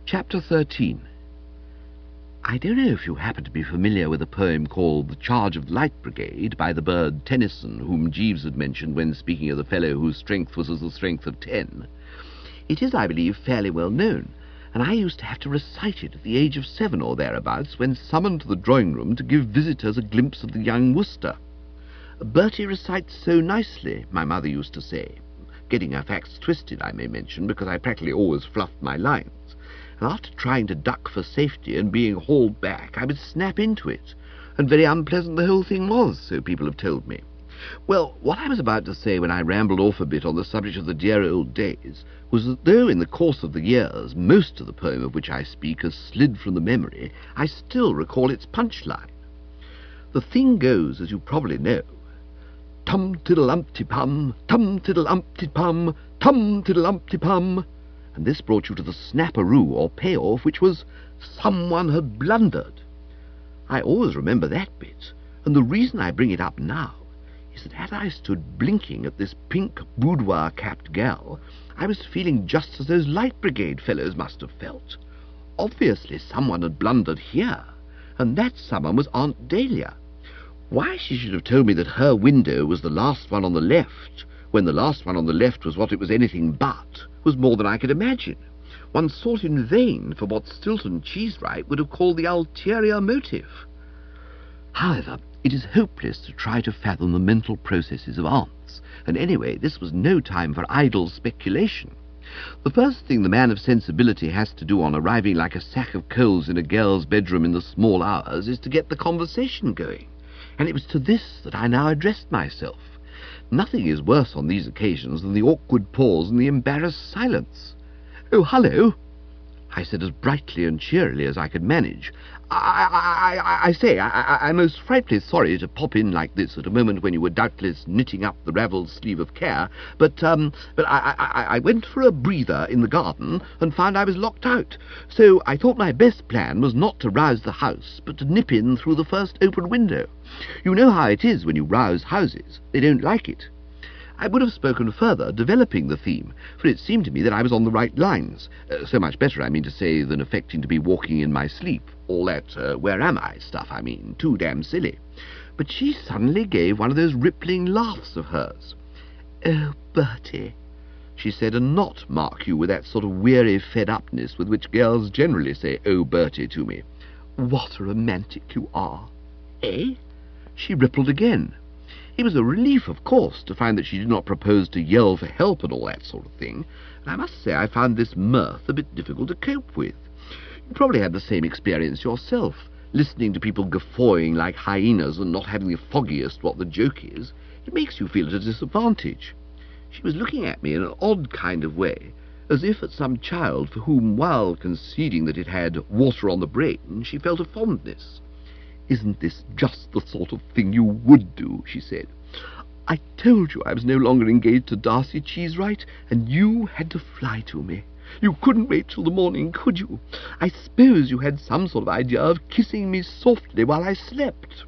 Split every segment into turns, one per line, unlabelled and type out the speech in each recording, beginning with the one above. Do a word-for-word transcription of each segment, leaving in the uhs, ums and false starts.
Chapter thirteen. I don't know if you happen to be familiar with a poem called The Charge of the Light Brigade by the bird Tennyson, whom Jeeves had mentioned when speaking of the fellow whose strength was as the strength of ten. It is, I believe, fairly well known, and I used to have to recite it at the age of seven or thereabouts when summoned to the drawing-room to give visitors a glimpse of the young Worcester. Bertie recites so nicely, my mother used to say, getting her facts twisted, I may mention, because I practically always fluffed my lines. And after trying to duck for safety and being hauled back, I would snap into it, and very unpleasant the whole thing was, so people have told me. Well, what I was about to say when I rambled off a bit on the subject of the dear old days was that though in the course of the years most of the poem of which I speak has slid from the memory, I still recall its punchline. The thing goes, as you probably know, tum-tiddle-umpty-pum, tum-tiddle-umpty-pum, tum-tiddle-umpty-pum, and this brought you to the snapperoo or payoff, which was someone had blundered. I always remember that bit, and the reason I bring it up now is that as I stood blinking at this pink boudoir-capped gal, I was feeling just as those Light Brigade fellows must have felt. Obviously someone had blundered here, and that someone was Aunt Dahlia. Why she should have told me that her window was the last one on the left, when the last one on the left was what it was anything but, was more than I could imagine. One sought in vain for what Stilton Cheesewright would have called the ulterior motive. However, it is hopeless to try to fathom the mental processes of aunts, and anyway, this was no time for idle speculation. The first thing the man of sensibility has to do on arriving like a sack of coals in a girl's bedroom in the small hours is to get the conversation going, and it was to this that I now addressed myself. Nothing is worse on these occasions than the awkward pause and the embarrassed silence. "Oh, hullo," I said as brightly and cheerily as I could manage. I, I, I, I say, I, I, I'm most frightfully sorry to pop in like this at a moment when you were doubtless knitting up the ravelled sleeve of care, but, um, but I, I, I went for a breather in the garden and found I was locked out, so I thought my best plan was not to rouse the house, but to nip in through the first open window. You know how it is when you rouse houses. They don't like it. I would have spoken further, developing the theme, for it seemed to me that I was on the right lines. Uh, so much better, I mean to say, than affecting to be walking in my sleep. All that uh, where am I stuff, I mean. Too damn silly. But she suddenly gave one of those rippling laughs of hers. "Oh, Bertie," she said, and not, mark you, with that sort of weary fed-upness with which girls generally say, "Oh, Bertie," to me. "What a romantic you are." "Eh?" She rippled again. It was a relief, of course, to find that she did not propose to yell for help and all that sort of thing, and I must say I found this mirth a bit difficult to cope with. You probably had the same experience yourself, listening to people guffawing like hyenas and not having the foggiest what the joke is. It makes you feel at a disadvantage. She was looking at me in an odd kind of way, as if at some child for whom, while conceding that it had water on the brain, she felt a fondness. "Isn't this just the sort of thing you would do?" she said. "I told you I was no longer engaged to Darcy Cheesewright, and you had to fly to me. You couldn't wait till the morning, could you? I suppose you had some sort of idea of kissing me softly while I slept."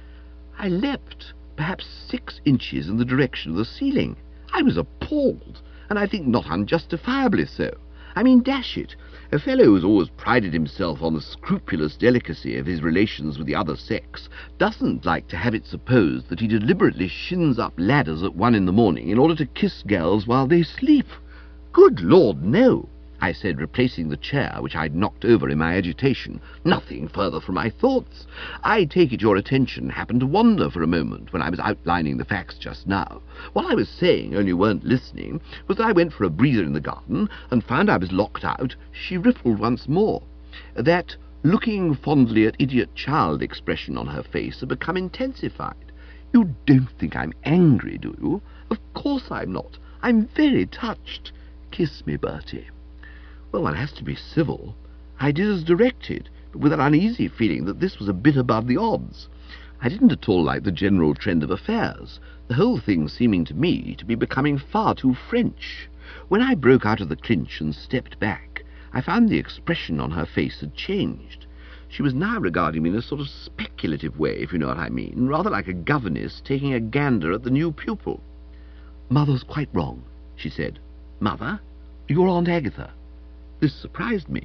I leapt, perhaps six inches in the direction of the ceiling. I was appalled, and I think not unjustifiably so. I mean, dash it, a fellow who has always prided himself on the scrupulous delicacy of his relations with the other sex doesn't like to have it supposed that he deliberately shins up ladders at one in the morning in order to kiss girls while they sleep. "Good Lord, no," I said, replacing the chair which I'd knocked over in my agitation. "Nothing further from my thoughts. I take it your attention happened to wander for a moment when I was outlining the facts just now. What I was saying, only you weren't listening, was that I went for a breather in the garden and found I was locked out." She rippled once more. That looking fondly at idiot child expression on her face had become intensified. "You don't think I'm angry, do you? Of course I'm not. I'm very touched. Kiss me, Bertie." Well, one has to be civil. I did as directed, but with an uneasy feeling that this was a bit above the odds. I didn't at all like the general trend of affairs, the whole thing seeming to me to be becoming far too French. When I broke out of the clinch and stepped back, I found the expression on her face had changed. She was now regarding me in a sort of speculative way, if you know what I mean, rather like a governess taking a gander at the new pupil. "Mother's quite wrong," she said. "Mother? Your Aunt Agatha?" This surprised me.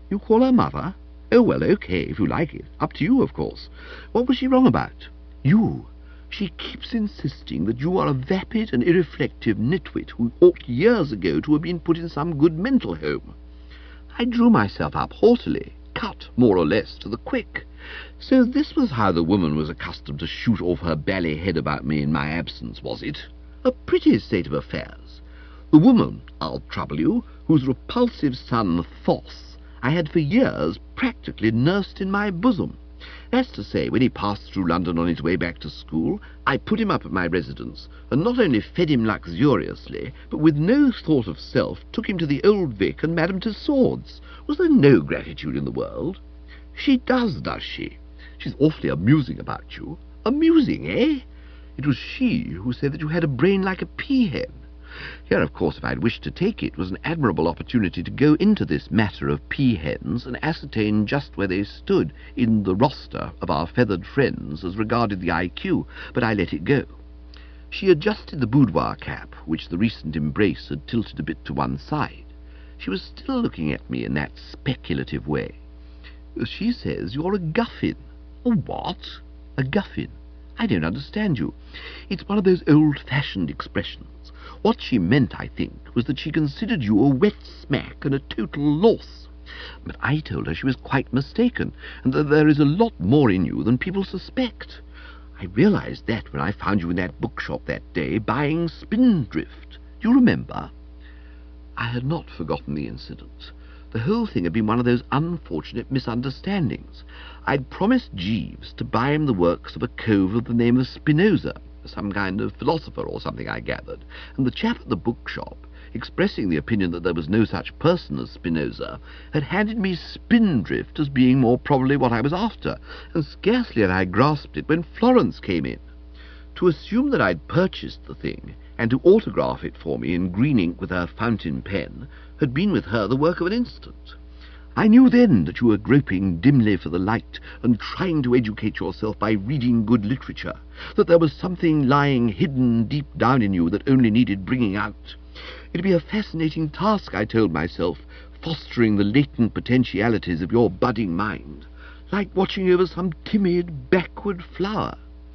You call her mother? Oh, well, okay, if you like it. Up to you, of course. What was she wrong about? You. She keeps insisting that you are a vapid and irreflective nitwit who ought years ago to have been put in some good mental home. I drew myself up haughtily, cut, more or less, to the quick. So this was how the woman was accustomed to shoot off her bally head about me in my absence, was it? A pretty state of affairs. The woman, I'll trouble you, whose repulsive son, Thos, I had for years practically nursed in my bosom. That's to say, when he passed through London on his way back to school, I put him up at my residence, and not only fed him luxuriously, but with no thought of self took him to the Old Vic and Madame Tussauds. Was there no gratitude in the world? She does, does she? She's awfully amusing about you. Amusing, eh? It was she who said that you had a brain like a pea-hen. Here, of course, if I'd wished to take it, was an admirable opportunity to go into this matter of pea-hens and ascertain just where they stood in the roster of our feathered friends as regarded the I Q, but I let it go. She adjusted the boudoir cap, which the recent embrace had tilted a bit to one side. She was still looking at me in that speculative way. She says you're a guffin. A what? A guffin. I don't understand you. It's one of those old-fashioned expressions. What she meant, I think, was that she considered you a wet smack and a total loss. But I told her she was quite mistaken, and that there is a lot more in you than people suspect. I realized that when I found you in that bookshop that day buying Spindrift. Do you remember? I had not forgotten the incident. The whole thing had been one of those unfortunate misunderstandings. I'd promised Jeeves to buy him the works of a cove of the name of Spinoza, some kind of philosopher or something, I gathered, and the chap at the bookshop, expressing the opinion that there was no such person as Spinoza, had handed me Spindrift as being more probably what I was after, and scarcely had I grasped it when Florence came in. To assume that I'd purchased the thing, and to autograph it for me in green ink with her fountain pen, had been with her the work of an instant. I knew then that you were groping dimly for the light and trying to educate yourself by reading good literature, that there was something lying hidden deep down in you that only needed bringing out. It'd be a fascinating task, I told myself, fostering the latent potentialities of your budding mind, like watching over some timid backward flower.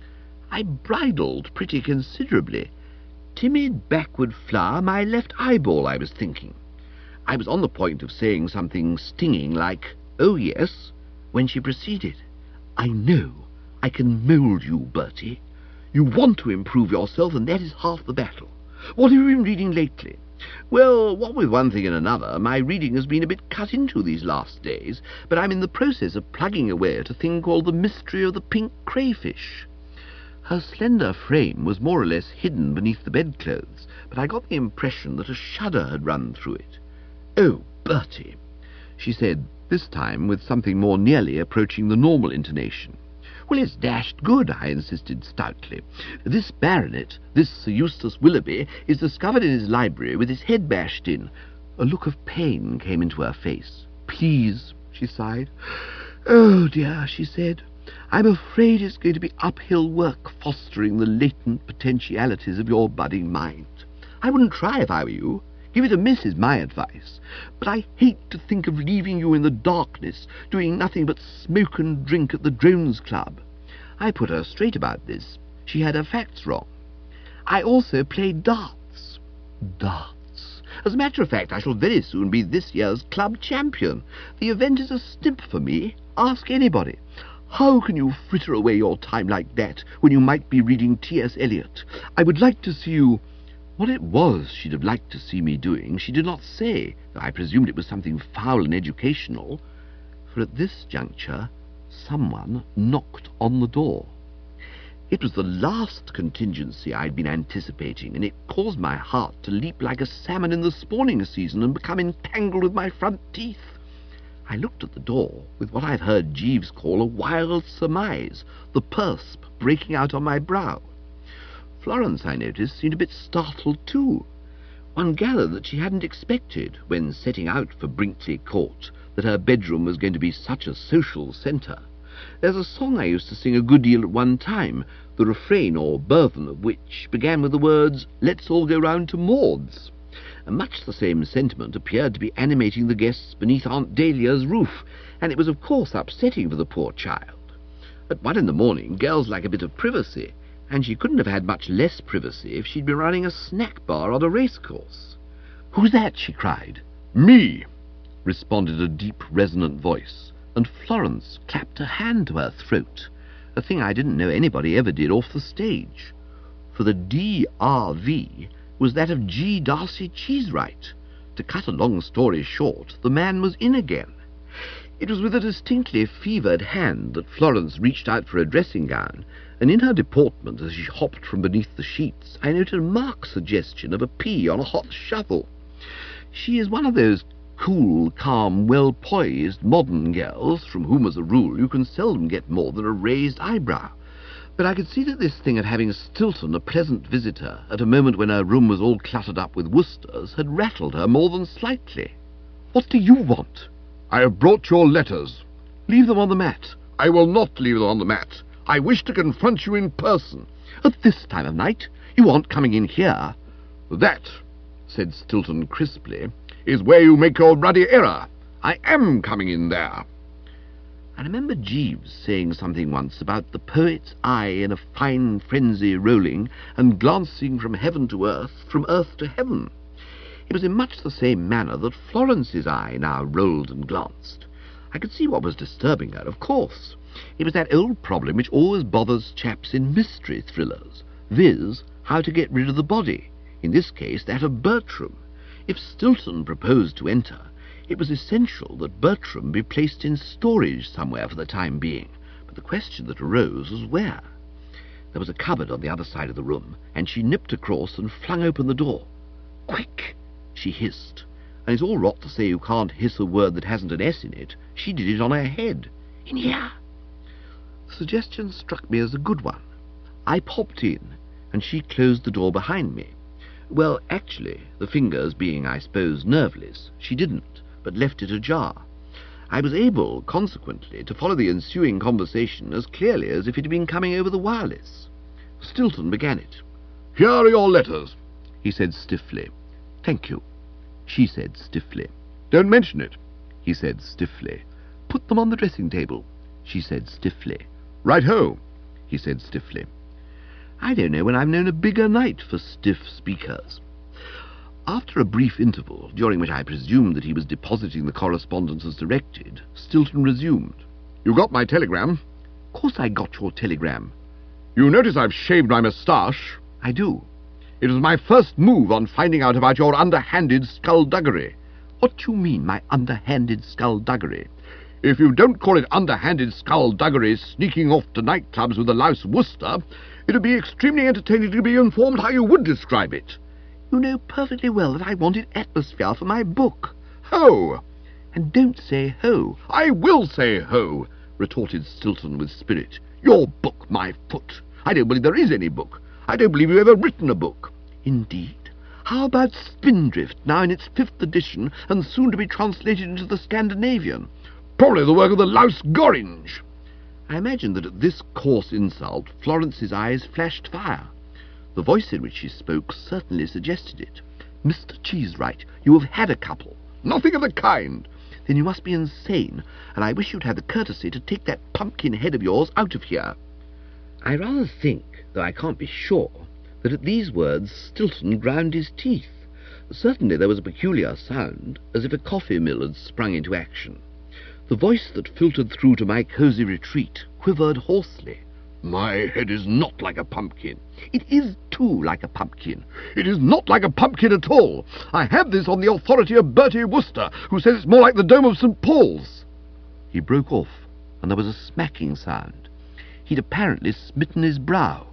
I bridled pretty considerably. Timid backward flower, my left eyeball, I was thinking. I was on the point of saying something stinging like, "Oh, yes," when she proceeded. "I know. I can mould you, Bertie. You want to improve yourself, and that is half the battle. What have you been reading lately?" "Well, what with one thing and another, my reading has been a bit cut into these last days, but I'm in the process of plugging away at a thing called The Mystery of the Pink Crayfish." Her slender frame was more or less hidden beneath the bedclothes, but I got the impression that a shudder had run through it. "Oh, Bertie," she said, this time with something more nearly approaching the normal intonation. "Well, it's dashed good," I insisted stoutly. "This baronet, this Sir Eustace Willoughby, is discovered in his library with his head bashed in." A look of pain came into her face. "Please," she sighed. "Oh, dear," she said, "I'm afraid it's going to be uphill work fostering the latent potentialities of your budding mind. I wouldn't try if I were you. Give it a miss is my advice. But I hate to think of leaving you in the darkness, doing nothing but smoke and drink at the Drones Club." I put her straight about this. She had her facts wrong. "I also play darts." "Darts? As a matter of fact, I shall very soon be this year's club champion. The event is a stip for me. Ask anybody. How can you fritter away your time like that when you might be reading T S Eliot? I would like to see you—" What it was she'd have liked to see me doing she did not say, though I presumed it was something foul and educational, for at this juncture someone knocked on the door. It was the last contingency I'd been anticipating, and it caused my heart to leap like a salmon in the spawning season and become entangled with my front teeth. I looked at the door with what I've heard Jeeves call a wild surmise, the persp breaking out on my brow. Florence, I noticed, seemed a bit startled too. One gathered that she hadn't expected, when setting out for Brinkley Court, that her bedroom was going to be such a social centre. There's a song I used to sing a good deal at one time, the refrain or burthen of which began with the words, "Let's all go round to Maud's." and much the same sentiment appeared to be animating the guests beneath Aunt Dahlia's roof, and it was of course upsetting for the poor child. At one in the morning, girls like a bit of privacy, and she couldn't have had much less privacy if she'd been running a snack bar on a racecourse. "Who's that?" she cried. "Me," responded a deep, resonant voice, and Florence clapped her hand to her throat, a thing I didn't know anybody ever did off the stage. For the D R V was that of G. Darcy Cheesewright. To cut a long story short, the man was in again. It was with a distinctly fevered hand that Florence reached out for a dressing gown, and in her deportment as she hopped from beneath the sheets I noted a marked suggestion of a pea on a hot shovel. She is one of those cool, calm, well-poised, modern girls from whom, as a rule, you can seldom get more than a raised eyebrow. But I could see that this thing of having Stilton a pleasant visitor at a moment when her room was all cluttered up with Worcesters had rattled her more than slightly. "What do you want?" "I have brought your letters." "Leave them on the mat." "I will not leave them on the mat. I wish to confront you in person." "At this time of night? You aren't coming in here." "That," said Stilton crisply, "is where you make your ruddy error. I am coming in there." I remember Jeeves saying something once about the poet's eye in a fine frenzy rolling and glancing from heaven to earth, from earth to heaven. It was in much the same manner that Florence's eye now rolled and glanced. I could see what was disturbing her, of course. It was that old problem which always bothers chaps in mystery thrillers, viz., how to get rid of the body, in this case that of Bertram. If Stilton proposed to enter, it was essential that Bertram be placed in storage somewhere for the time being, but the question that arose was where. There was a cupboard on the other side of the room, and she nipped across and flung open the door. "Quick!" she hissed, and it's all rot to say you can't hiss a word that hasn't an S in it. She did it on her head. "In here!" The suggestion struck me as a good one. I popped in, and she closed the door behind me. Well, actually, the fingers being, I suppose, nerveless, she didn't, but left it ajar. I was able, consequently, to follow the ensuing conversation as clearly as if it had been coming over the wireless. Stilton began it. "Here are your letters," he said stiffly. "Thank you," she said stiffly. "Don't mention it," he said stiffly. "Put them on the dressing-table," she said stiffly. "Right-ho," he said stiffly. I don't know when I've known a bigger night for stiff speakers. After a brief interval, during which I presumed that he was depositing the correspondence as directed, Stilton resumed. "You got my telegram?" "Of course I got your telegram." "You notice I've shaved my moustache?" "I do." "It was my first move on finding out about your underhanded skullduggery." "What do you mean, my underhanded skullduggery?" "If you don't call it underhanded skullduggery sneaking off to nightclubs with a louse Worcester, it would be extremely entertaining to be informed how you would describe it." "You know perfectly well that I wanted atmosphere for my book." "Ho!" "And don't say ho." "I will say ho," retorted Stilton with spirit. "Your book, my foot. I don't believe there is any book. I don't believe you've ever written a book." "Indeed? How about Spindrift, now in its fifth edition, and soon to be translated into the Scandinavian?" "Probably the work of the louse Gorringe." I imagined that at this coarse insult Florence's eyes flashed fire. The voice in which she spoke certainly suggested it. "Mister Cheesewright, you have had a couple." "Nothing of the kind." "Then you must be insane, and I wish you'd had the courtesy to take that pumpkin head of yours out of here." I rather think, though I can't be sure, that at these words Stilton ground his teeth. Certainly there was a peculiar sound, as if a coffee mill had sprung into action. The voice that filtered through to my cosy retreat quivered hoarsely. "My head is not like a pumpkin." "It is, too, like a pumpkin." "It is not like a pumpkin at all. I have this on the authority of Bertie Wooster, who says it's more like the dome of Saint Paul's." He broke off, and there was a smacking sound. He'd apparently smitten his brow.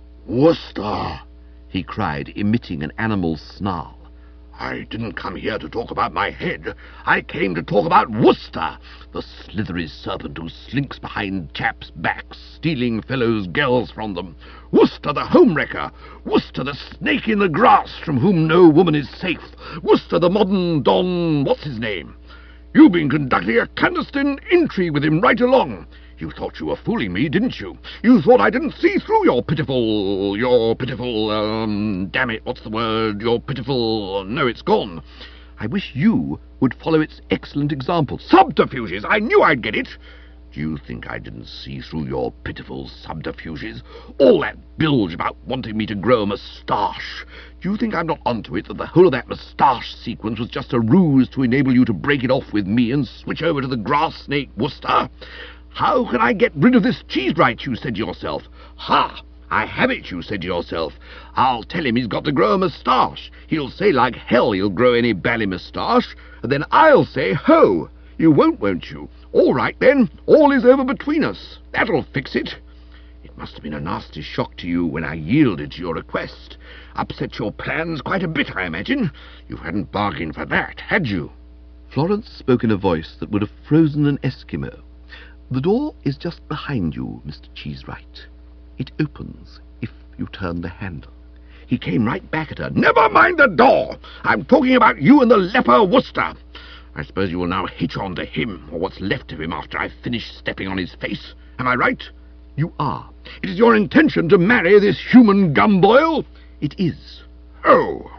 "Wooster!" he cried, emitting an animal snarl. "I didn't come here to talk about my head. I came to talk about Wooster, the slithery serpent who slinks behind chaps' backs, stealing fellows' girls from them. Wooster, the home-wrecker. Wooster, the snake in the grass from whom no woman is safe. Wooster, the modern Don... what's his name? You've been conducting a clandestine intrigue with him right along. You thought you were fooling me, didn't you? You thought I didn't see through your pitiful, your pitiful, um, damn it, what's the word, your pitiful, no, it's gone. I wish you would follow its excellent example. Subterfuges! I knew I'd get it! Do you think I didn't see through your pitiful subterfuges? All that bilge about wanting me to grow a moustache. Do you think I'm not onto it, that the whole of that moustache sequence was just a ruse to enable you to break it off with me and switch over to the grass snake Worcester? How can I get rid of this Cheesewright, you said to yourself? Ha! I have it, you said to yourself. I'll tell him he's got to grow a moustache. He'll say like hell he'll grow any bally moustache, and then I'll say, ho! You won't, won't you? All right, then. All is over between us. That'll fix it. It must have been a nasty shock to you when I yielded to your request. Upset your plans quite a bit, I imagine. You hadn't bargained for that, had you? Florence spoke in a voice that would have frozen an Eskimo. The door is just behind you, Mister Cheesewright. It opens if you turn the handle. He came right back at her. Never mind the door! I'm talking about you and the leper Worcester. I suppose you will now hitch on to him, or what's left of him after I've finished stepping on his face. Am I right? You are. It is your intention to marry this human gumboil? It is. Oh!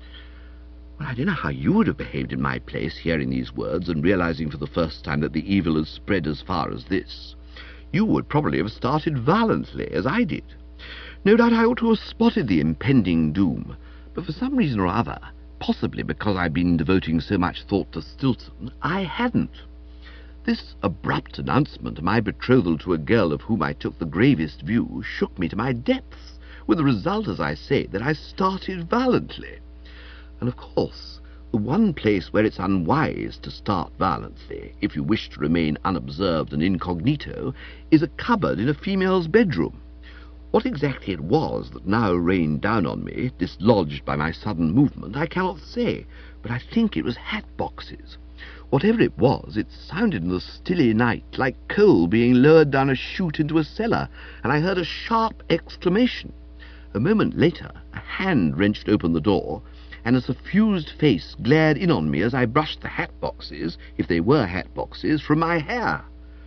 Well, I don't know how you would have behaved in my place, hearing these words and realizing for the first time that the evil has spread as far as this. You would probably have started violently, as I did. No doubt I ought to have spotted the impending doom, but for some reason or other, possibly because I've been devoting so much thought to Stilton, I hadn't. This abrupt announcement of my betrothal to a girl of whom I took the gravest view shook me to my depths, with the result, as I say, that I started violently. And of course, the one place where it's unwise to start violently, if you wish to remain unobserved and incognito, is a cupboard in a female's bedroom. What exactly it was that now rained down on me, dislodged by my sudden movement, I cannot say, but I think it was hat boxes. Whatever it was, it sounded in the stilly night like coal being lowered down a chute into a cellar, and I heard a sharp exclamation. A moment later, a hand wrenched open the door, and a suffused face glared in on me as I brushed the hat boxes, if they were hat boxes, from my hair.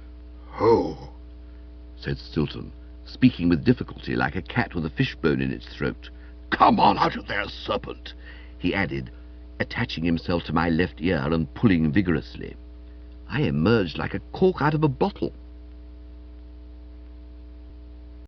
"Ho!" said Stilton, speaking with difficulty like a cat with a fishbone in its throat. "Come on out of there, serpent," he added, attaching himself to my left ear and pulling vigorously. I emerged like a cork out of a bottle.